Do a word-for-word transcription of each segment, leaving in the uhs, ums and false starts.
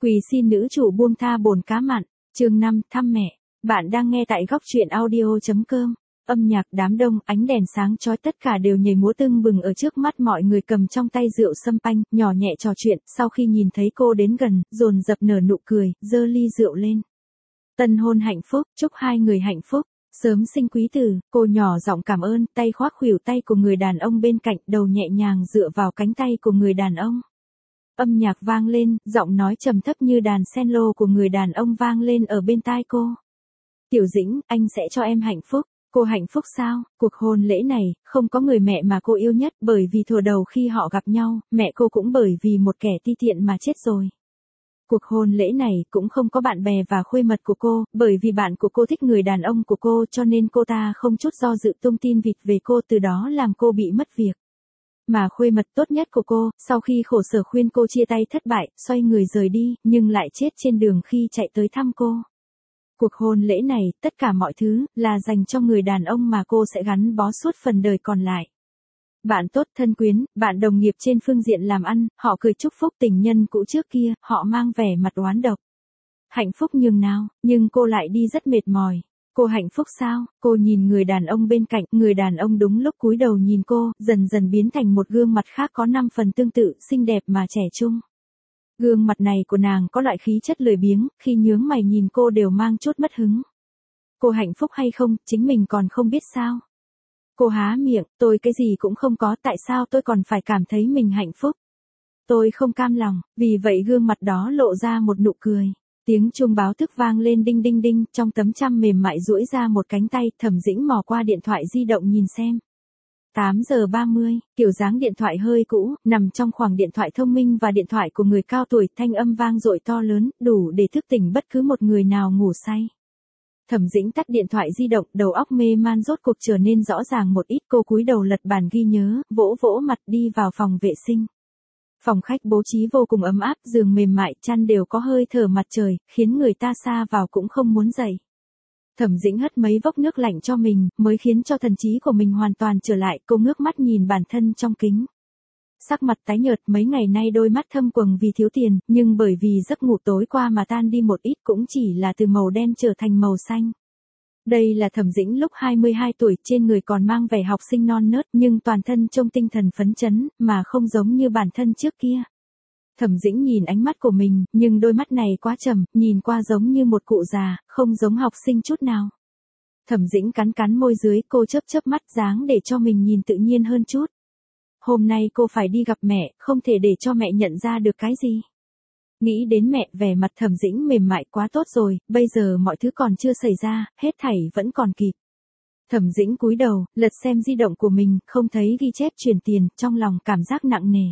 Quỳ xin nữ chủ buông tha bồn cá mặn, chương năm, thăm mẹ. Bạn đang nghe tại góc truyện audio chấm com. Âm nhạc đám đông, ánh đèn sáng chói tất cả đều nhảy múa tưng bừng ở trước mắt mọi người, cầm trong tay rượu sâm panh, nhỏ nhẹ trò chuyện, sau khi nhìn thấy cô đến gần, dồn dập nở nụ cười, giơ ly rượu lên. Tân hôn hạnh phúc, chúc hai người hạnh phúc, sớm sinh quý tử, cô nhỏ giọng cảm ơn, tay khoác khuỷu tay của người đàn ông bên cạnh, đầu nhẹ nhàng dựa vào cánh tay của người đàn ông. Âm nhạc vang lên, giọng nói trầm thấp như đàn cello của người đàn ông vang lên ở bên tai cô. Tiểu Dĩnh, anh sẽ cho em hạnh phúc. Cô hạnh phúc sao? Cuộc hôn lễ này, không có người mẹ mà cô yêu nhất, bởi vì thuở đầu khi họ gặp nhau, mẹ cô cũng bởi vì một kẻ ti tiện mà chết rồi. Cuộc hôn lễ này cũng không có bạn bè và khuê mật của cô, bởi vì bạn của cô thích người đàn ông của cô, cho nên cô ta không chút do dự tung tin vịt về cô, từ đó làm cô bị mất việc. Mà khuê mật tốt nhất của cô, sau khi khổ sở khuyên cô chia tay thất bại, xoay người rời đi, nhưng lại chết trên đường khi chạy tới thăm cô. Cuộc hôn lễ này, tất cả mọi thứ, là dành cho người đàn ông mà cô sẽ gắn bó suốt phần đời còn lại. Bạn tốt thân quyến, bạn đồng nghiệp trên phương diện làm ăn, họ cười chúc phúc tình nhân cũ trước kia, họ mang vẻ mặt oán độc. Hạnh phúc nhường nào, nhưng cô lại đi rất mệt mỏi. Cô hạnh phúc sao? Cô nhìn người đàn ông bên cạnh, người đàn ông đúng lúc cúi đầu nhìn cô, dần dần biến thành một gương mặt khác có năm phần tương tự, xinh đẹp mà trẻ trung. Gương mặt này của nàng có loại khí chất lười biếng, khi nhướng mày nhìn cô đều mang chút mất hứng. Cô hạnh phúc hay không, chính mình còn không biết sao? Cô há miệng, tôi cái gì cũng không có, tại sao tôi còn phải cảm thấy mình hạnh phúc? Tôi không cam lòng, vì vậy gương mặt đó lộ ra một nụ cười. Tiếng chuông báo thức vang lên đinh đinh đinh, trong tấm chăn mềm mại duỗi ra một cánh tay, Thẩm Dĩnh mò qua điện thoại di động nhìn xem. tám giờ ba mươi, kiểu dáng điện thoại hơi cũ, nằm trong khoảng điện thoại thông minh và điện thoại của người cao tuổi, thanh âm vang dội to lớn, đủ để thức tỉnh bất cứ một người nào ngủ say. Thẩm Dĩnh tắt điện thoại di động, đầu óc mê man rốt cuộc trở nên rõ ràng một ít, cô cúi đầu lật bản ghi nhớ, vỗ vỗ mặt đi vào phòng vệ sinh. Phòng khách bố trí vô cùng ấm áp, giường mềm mại, chăn đều có hơi thở mặt trời, khiến người ta xa vào cũng không muốn dậy. Thẩm Dĩnh hất mấy vốc nước lạnh cho mình, mới khiến cho thần trí của mình hoàn toàn trở lại, cô ngước mắt nhìn bản thân trong kính. Sắc mặt tái nhợt, mấy ngày nay đôi mắt thâm quầng vì thiếu tiền, nhưng bởi vì giấc ngủ tối qua mà tan đi một ít, cũng chỉ là từ màu đen trở thành màu xanh. Đây là Thẩm Dĩnh lúc hai mươi hai tuổi, trên người còn mang vẻ học sinh non nớt, nhưng toàn thân trông tinh thần phấn chấn, mà không giống như bản thân trước kia. Thẩm Dĩnh nhìn ánh mắt của mình, nhưng đôi mắt này quá trầm, nhìn qua giống như một cụ già, không giống học sinh chút nào. Thẩm Dĩnh cắn cắn môi dưới, cô chớp chớp mắt dáng để cho mình nhìn tự nhiên hơn chút. Hôm nay cô phải đi gặp mẹ, không thể để cho mẹ nhận ra được cái gì. Nghĩ đến mẹ, vẻ mặt Thẩm Dĩnh mềm mại, quá tốt rồi, bây giờ mọi thứ còn chưa xảy ra, hết thảy vẫn còn kịp. Thẩm Dĩnh cúi đầu, lật xem di động của mình, không thấy ghi chép chuyển tiền, trong lòng cảm giác nặng nề.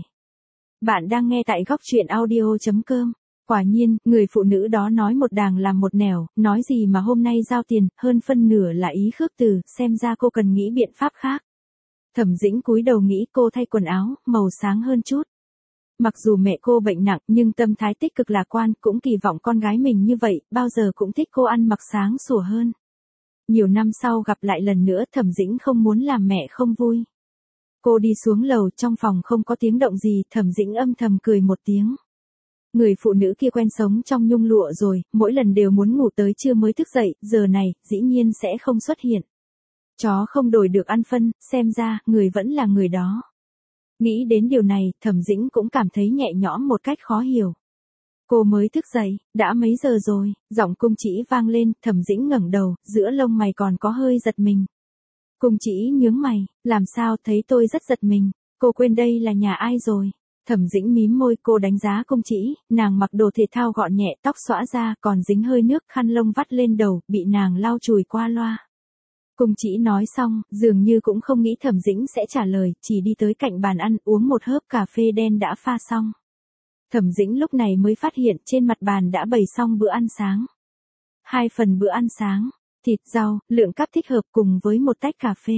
Bạn đang nghe tại góc truyện audio chấm com. Quả nhiên, người phụ nữ đó nói một đàng làm một nẻo, nói gì mà hôm nay giao tiền, hơn phân nửa là ý khước từ, xem ra cô cần nghĩ biện pháp khác. Thẩm Dĩnh cúi đầu nghĩ, cô thay quần áo, màu sáng hơn chút. Mặc dù mẹ cô bệnh nặng, nhưng tâm thái tích cực lạc quan, cũng kỳ vọng con gái mình như vậy, bao giờ cũng thích cô ăn mặc sáng sủa hơn. Nhiều năm sau gặp lại lần nữa, Thẩm Dĩnh không muốn làm mẹ không vui. Cô đi xuống lầu, trong phòng không có tiếng động gì, Thẩm Dĩnh âm thầm cười một tiếng. Người phụ nữ kia quen sống trong nhung lụa rồi, mỗi lần đều muốn ngủ tới trưa mới thức dậy, giờ này, dĩ nhiên sẽ không xuất hiện. Chó không đổi được ăn phân, xem ra, người vẫn là người đó. Nghĩ đến điều này, Thẩm Dĩnh cũng cảm thấy nhẹ nhõm một cách khó hiểu. Cô mới thức dậy, đã mấy giờ rồi, giọng Cung Trĩ vang lên, Thẩm Dĩnh ngẩng đầu, giữa lông mày còn có hơi giật mình. Cung Trĩ nhướng mày, làm sao, thấy tôi rất giật mình, cô quên đây là nhà ai rồi. Thẩm Dĩnh mím môi, cô đánh giá Cung Trĩ, nàng mặc đồ thể thao gọn nhẹ, tóc xõa ra, còn dính hơi nước, khăn lông vắt lên đầu, bị nàng lau chùi qua loa. Cung Trĩ nói xong, dường như cũng không nghĩ Thẩm Dĩnh sẽ trả lời, chỉ đi tới cạnh bàn ăn, uống một hớp cà phê đen đã pha xong. Thẩm Dĩnh lúc này mới phát hiện trên mặt bàn đã bày xong bữa ăn sáng. Hai phần bữa ăn sáng, thịt, rau, lượng cáp thích hợp cùng với một tách cà phê.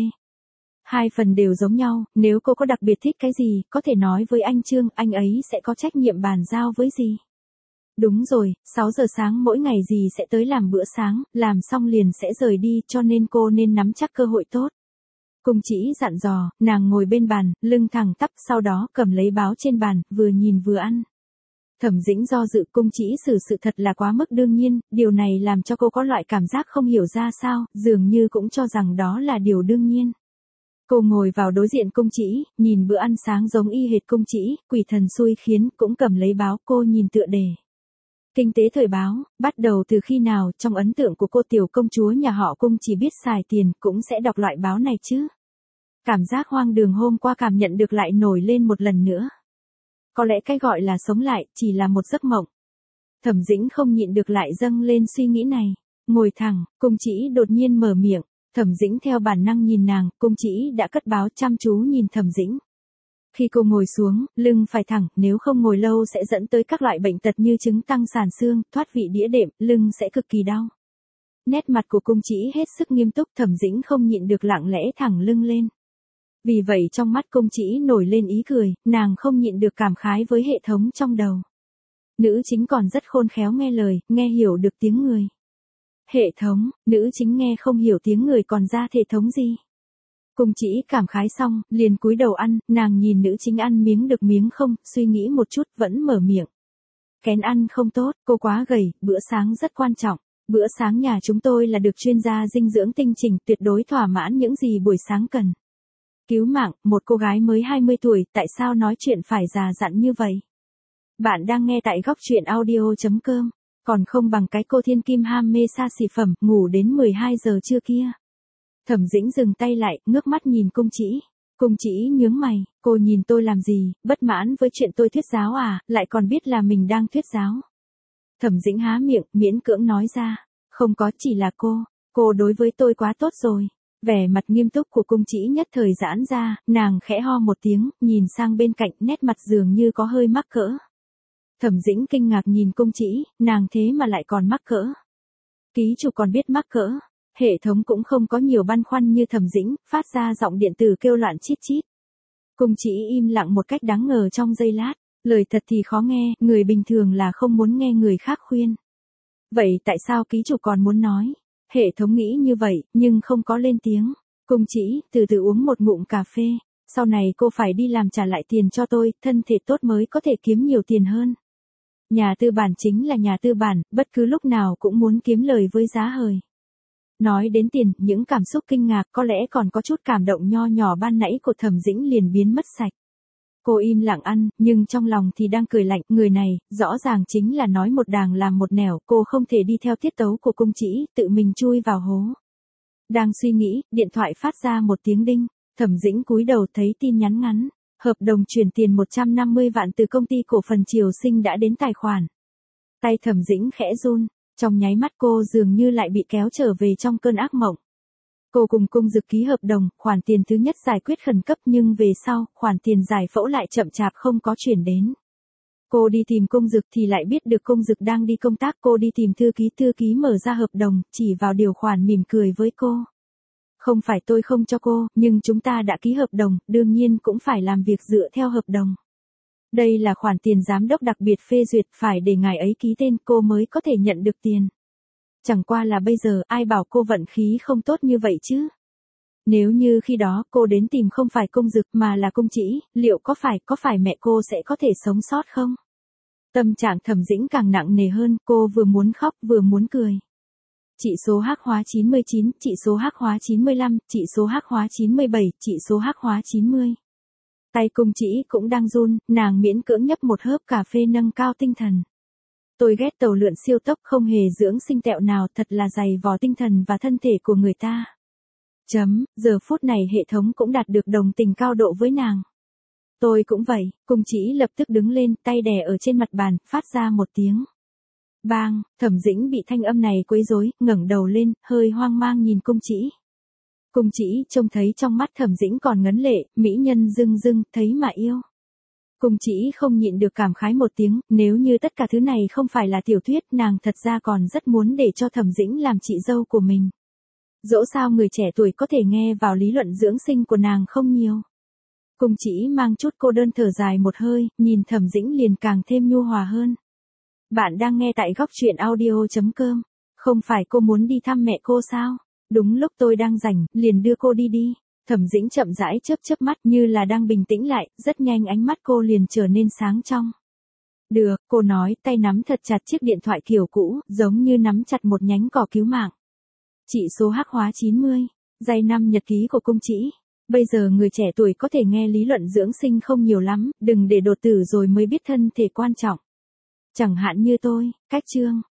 Hai phần đều giống nhau, nếu cô có đặc biệt thích cái gì, có thể nói với anh Trương, anh ấy sẽ có trách nhiệm bàn giao với gì. Đúng rồi, sáu giờ sáng mỗi ngày dì sẽ tới làm bữa sáng, làm xong liền sẽ rời đi, cho nên cô nên nắm chắc cơ hội tốt. Cung Trĩ dặn dò, nàng ngồi bên bàn, lưng thẳng tắp, sau đó cầm lấy báo trên bàn, vừa nhìn vừa ăn. Thẩm Dĩnh do dự, Cung Chỉ xử sự thật là quá mức đương nhiên, điều này làm cho cô có loại cảm giác không hiểu ra sao, dường như cũng cho rằng đó là điều đương nhiên. Cô ngồi vào đối diện Cung Chỉ, nhìn bữa ăn sáng giống y hệt Cung Chỉ, quỷ thần xui khiến, cũng cầm lấy báo, cô nhìn tựa đề. Kinh tế thời báo, bắt đầu từ khi nào, trong ấn tượng của cô tiểu công chúa nhà họ Cung chỉ biết xài tiền, cũng sẽ đọc loại báo này chứ. Cảm giác hoang đường hôm qua cảm nhận được lại nổi lên một lần nữa. Có lẽ cái gọi là sống lại, chỉ là một giấc mộng. Thẩm Dĩnh không nhịn được lại dâng lên suy nghĩ này. Ngồi thẳng, Cung Chỉ đột nhiên mở miệng. Thẩm Dĩnh theo bản năng nhìn nàng, Cung Chỉ đã cất báo chăm chú nhìn Thẩm Dĩnh. Khi cô ngồi xuống, lưng phải thẳng, nếu không ngồi lâu sẽ dẫn tới các loại bệnh tật như chứng tăng sàn xương, thoát vị đĩa đệm, lưng sẽ cực kỳ đau. Nét mặt của Cung Chỉ hết sức nghiêm túc, Thẩm Dĩnh không nhịn được lặng lẽ thẳng lưng lên. Vì vậy trong mắt Cung Chỉ nổi lên ý cười, nàng không nhịn được cảm khái với hệ thống trong đầu. Nữ chính còn rất khôn khéo nghe lời, nghe hiểu được tiếng người. Hệ thống, nữ chính nghe không hiểu tiếng người còn ra hệ thống gì? Cung Chỉ cảm khái xong, liền cúi đầu ăn, nàng nhìn nữ chính ăn miếng được miếng không, suy nghĩ một chút vẫn mở miệng. Kén ăn không tốt, cô quá gầy, bữa sáng rất quan trọng. Bữa sáng nhà chúng tôi là được chuyên gia dinh dưỡng tinh chỉnh, tuyệt đối thỏa mãn những gì buổi sáng cần. Cứu mạng, một cô gái mới hai mươi tuổi, tại sao nói chuyện phải già dặn như vậy? Bạn đang nghe tại góc truyện audio chấm com, còn không bằng cái cô thiên kim ham mê xa xỉ phẩm, ngủ đến mười hai giờ trưa kia. Thẩm Dĩnh dừng tay lại, ngước mắt nhìn Cung Chỉ. Cung Chỉ nhướng mày, cô nhìn tôi làm gì, bất mãn với chuyện tôi thuyết giáo à, lại còn biết là mình đang thuyết giáo. Thẩm Dĩnh há miệng, miễn cưỡng nói ra, không có, chỉ là cô, cô đối với tôi quá tốt rồi. Vẻ mặt nghiêm túc của Cung Chỉ nhất thời giãn ra, nàng khẽ ho một tiếng, nhìn sang bên cạnh, nét mặt dường như có hơi mắc cỡ. Thẩm Dĩnh kinh ngạc nhìn Cung Chỉ, nàng thế mà lại còn mắc cỡ. Ký chủ còn biết mắc cỡ. Hệ thống cũng không có nhiều băn khoăn như Thẩm Dĩnh, phát ra giọng điện tử kêu loạn chít chít. Cung Chỉ im lặng một cách đáng ngờ trong giây lát, lời thật thì khó nghe, người bình thường là không muốn nghe người khác khuyên. Vậy tại sao ký chủ còn muốn nói? Hệ thống nghĩ như vậy, nhưng không có lên tiếng. Cung Chỉ từ từ uống một ngụm cà phê, sau này cô phải đi làm trả lại tiền cho tôi, thân thể tốt mới có thể kiếm nhiều tiền hơn. Nhà tư bản chính là nhà tư bản, bất cứ lúc nào cũng muốn kiếm lời với giá hời. Nói đến tiền, những cảm xúc kinh ngạc, có lẽ còn có chút cảm động nho nhỏ ban nãy của Thẩm Dĩnh liền biến mất sạch. Cô im lặng ăn, nhưng trong lòng thì đang cười lạnh, người này, rõ ràng chính là nói một đàng làm một nẻo, cô không thể đi theo tiết tấu của Cung Chỉ, tự mình chui vào hố. Đang suy nghĩ, điện thoại phát ra một tiếng đinh, Thẩm Dĩnh cúi đầu thấy tin nhắn ngắn, hợp đồng chuyển tiền một trăm năm mươi vạn từ công ty cổ phần Triều Sinh đã đến tài khoản. Tay Thẩm Dĩnh khẽ run. Trong nháy mắt cô dường như lại bị kéo trở về trong cơn ác mộng. Cô cùng Cung Dực ký hợp đồng, khoản tiền thứ nhất giải quyết khẩn cấp nhưng về sau, khoản tiền giải phẫu lại chậm chạp không có chuyển đến. Cô đi tìm Cung Dực thì lại biết được Cung Dực đang đi công tác, cô đi tìm thư ký, thư ký mở ra hợp đồng, chỉ vào điều khoản mỉm cười với cô. Không phải tôi không cho cô, nhưng chúng ta đã ký hợp đồng, đương nhiên cũng phải làm việc dựa theo hợp đồng. Đây là khoản tiền giám đốc đặc biệt phê duyệt, phải để ngài ấy ký tên cô mới có thể nhận được tiền. Chẳng qua là bây giờ ai bảo cô vận khí không tốt như vậy chứ. Nếu như khi đó cô đến tìm không phải Cung Dực mà là Cung Chỉ, liệu có phải, có phải mẹ cô sẽ có thể sống sót không? Tâm trạng Thẩm Dĩnh càng nặng nề hơn, cô vừa muốn khóc vừa muốn cười. Chỉ số hắc hóa chín mươi chín, chỉ số hắc hóa chín mươi lăm, chỉ số hắc hóa chín mươi bảy, chỉ số hắc hóa chín mươi. Tay Cung Chỉ cũng đang run, nàng miễn cưỡng nhấp một hớp cà phê nâng cao tinh thần. Tôi ghét tàu lượn siêu tốc không hề dưỡng sinh tẹo nào, thật là dày vò tinh thần và thân thể của người ta. Chấm, giờ phút này hệ thống cũng đạt được đồng tình cao độ với nàng. Tôi cũng vậy, Cung Chỉ lập tức đứng lên, tay đè ở trên mặt bàn, phát ra một tiếng. Bang, Thẩm Dĩnh bị thanh âm này quấy rối, ngẩng đầu lên, hơi hoang mang nhìn Cung Chỉ. Cung Chỉ trông thấy trong mắt Thẩm Dĩnh còn ngấn lệ, mỹ nhân dưng dưng, thấy mà yêu. Cung Chỉ không nhịn được cảm khái một tiếng, nếu như tất cả thứ này không phải là tiểu thuyết, nàng thật ra còn rất muốn để cho Thẩm Dĩnh làm chị dâu của mình. Dẫu sao người trẻ tuổi có thể nghe vào lý luận dưỡng sinh của nàng không nhiều. Cung Chỉ mang chút cô đơn thở dài một hơi, nhìn Thẩm Dĩnh liền càng thêm nhu hòa hơn. Bạn đang nghe tại góc truyện audio chấm com. Không phải cô muốn đi thăm mẹ cô sao? Đúng lúc tôi đang rảnh, liền đưa cô đi đi. Thẩm Dĩnh chậm rãi chớp chớp mắt như là đang bình tĩnh lại, rất nhanh ánh mắt cô liền trở nên sáng trong. Được, cô nói, tay nắm thật chặt chiếc điện thoại kiểu cũ, giống như nắm chặt một nhánh cỏ cứu mạng. Chỉ số hắc hóa chín mươi, giây năm nhật ký của cung chỉ. Bây giờ người trẻ tuổi có thể nghe lý luận dưỡng sinh không nhiều lắm, đừng để đột tử rồi mới biết thân thể quan trọng. Chẳng hạn như tôi, cách chương.